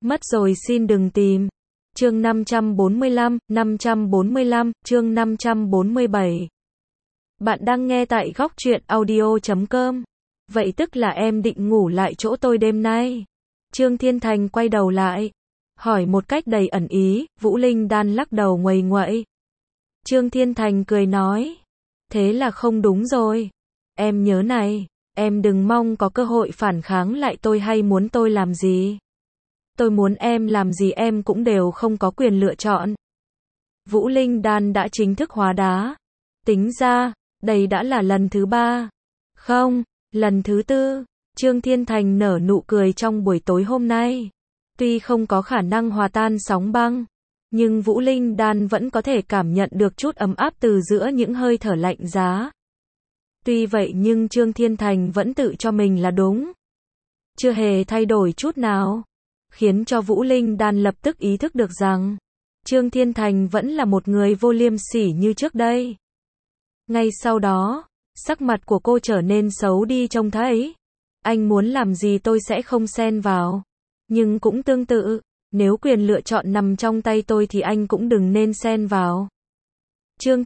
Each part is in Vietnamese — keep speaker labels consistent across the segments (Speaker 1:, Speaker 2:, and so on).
Speaker 1: Mất rồi xin đừng tìm. Chương 545, chương 547. Bạn đang nghe tại góc truyện audio.com. Vậy tức là em định ngủ lại chỗ tôi đêm nay? Trương Thiên Thành quay đầu lại, hỏi một cách đầy ẩn ý. Vũ Linh Đan lắc đầu nguầy nguậy. Trương Thiên Thành cười nói, thế là không đúng rồi. Em nhớ này, em đừng mong có cơ hội phản kháng lại tôi hay muốn tôi làm gì. Tôi muốn em làm gì em cũng đều không có quyền lựa chọn. Vũ Linh Đan đã chính thức hóa đá. Tính ra, đây đã là lần thứ 3. Không, lần thứ 4. Trương Thiên Thành nở nụ cười trong buổi tối hôm nay. Tuy không có khả năng hòa tan sóng băng, nhưng Vũ Linh Đan vẫn có thể cảm nhận được chút ấm áp từ giữa những hơi thở lạnh giá. Tuy vậy nhưng Trương Thiên Thành vẫn tự cho mình là đúng. Chưa hề thay đổi chút nào. Khiến cho Vũ Linh Đan lập tức ý thức được rằng Trương Thiên Thành vẫn là một người vô liêm sỉ như trước đây. Ngay sau đó, sắc mặt của cô trở nên xấu đi trông thấy. Anh muốn làm gì tôi sẽ không xen vào. Nhưng cũng tương tự, nếu quyền lựa chọn nằm trong tay tôi thì anh cũng đừng nên xen vào. Trương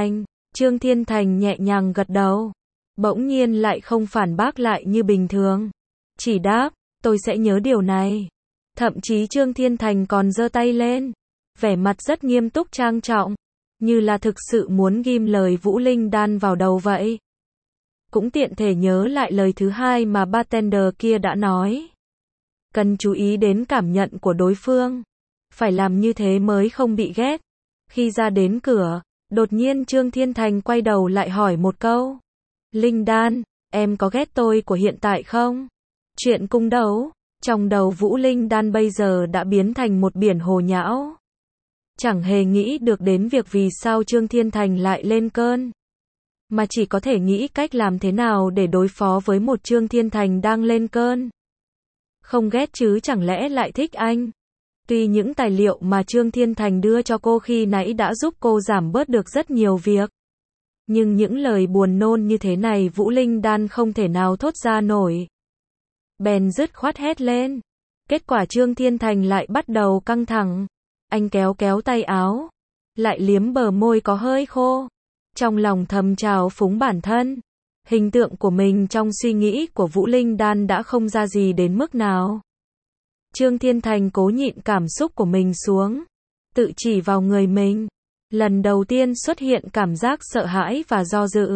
Speaker 1: Thiên Thành nhẹ nhàng gật đầu. Bỗng nhiên lại không phản bác lại như bình thường. Chỉ đáp, tôi sẽ nhớ điều này. Thậm chí Trương Thiên Thành còn giơ tay lên, vẻ mặt rất nghiêm túc trang trọng, như là thực sự muốn ghim lời Vũ Linh Đan vào đầu vậy. Cũng tiện thể nhớ lại lời thứ 2 mà bartender kia đã nói. Cần chú ý đến cảm nhận của đối phương. Phải làm như thế mới không bị ghét. Khi ra đến cửa, đột nhiên Trương Thiên Thành quay đầu lại hỏi một câu. Linh Đan, em có ghét tôi của hiện tại không? Chuyện cung đấu. Trong đầu Vũ Linh Đan bây giờ đã biến thành một biển hồ nhão. Chẳng hề nghĩ được đến việc vì sao Trương Thiên Thành lại lên cơn. Mà chỉ có thể nghĩ cách làm thế nào để đối phó với một Trương Thiên Thành đang lên cơn. Không ghét chứ chẳng lẽ lại thích anh. Tuy những tài liệu mà Trương Thiên Thành đưa cho cô khi nãy đã giúp cô giảm bớt được rất nhiều việc. Nhưng những lời buồn nôn như thế này Vũ Linh Đan không thể nào thốt ra nổi. Bèn dứt khoát hét lên. Kết quả Trương Thiên Thành lại bắt đầu căng thẳng. Anh kéo kéo tay áo, lại liếm bờ môi có hơi khô. Trong lòng thầm trào phúng bản thân. Hình tượng của mình trong suy nghĩ của Vũ Linh Đan đã không ra gì đến mức nào. Trương Thiên Thành cố nhịn cảm xúc của mình xuống, tự chỉ vào người mình. Lần đầu tiên xuất hiện cảm giác sợ hãi và do dự.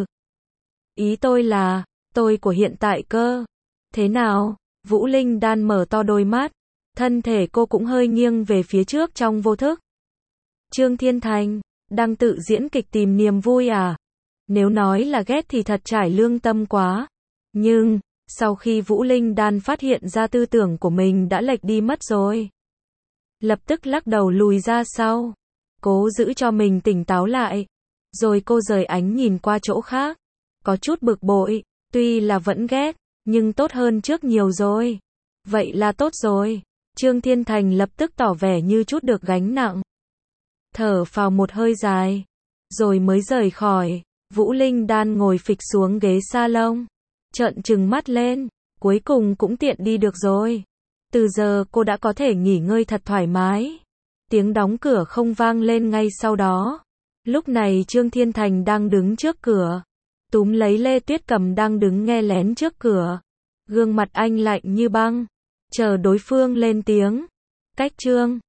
Speaker 1: Ý tôi là, tôi của hiện tại cơ. Thế nào? Vũ Linh Đan mở to đôi mắt. Thân thể cô cũng hơi nghiêng về phía trước trong vô thức. Trương Thiên Thành, đang tự diễn kịch tìm niềm vui à? Nếu nói là ghét thì thật trải lương tâm quá. Nhưng, sau khi Vũ Linh Đan phát hiện ra tư tưởng của mình đã lệch đi mất rồi. Lập tức lắc đầu lùi ra sau. Cố giữ cho mình tỉnh táo lại. Rồi cô rời ánh nhìn qua chỗ khác. Có chút bực bội, tuy là vẫn ghét. Nhưng tốt hơn trước nhiều rồi. Vậy là tốt rồi. Trương Thiên Thành lập tức tỏ vẻ như chút được gánh nặng. Thở phào một hơi dài. Rồi mới rời khỏi. Vũ Linh Đan ngồi phịch xuống ghế salon. Trợn trừng mắt lên. Cuối cùng cũng tiện đi được rồi. Từ giờ cô đã có thể nghỉ ngơi thật thoải mái. Tiếng đóng cửa không vang lên ngay sau đó. Lúc này Trương Thiên Thành đang đứng trước cửa. Túm lấy Lê Tuyết Cầm đang đứng nghe lén trước cửa. Gương mặt anh lạnh như băng. Chờ đối phương lên tiếng. Cách Trương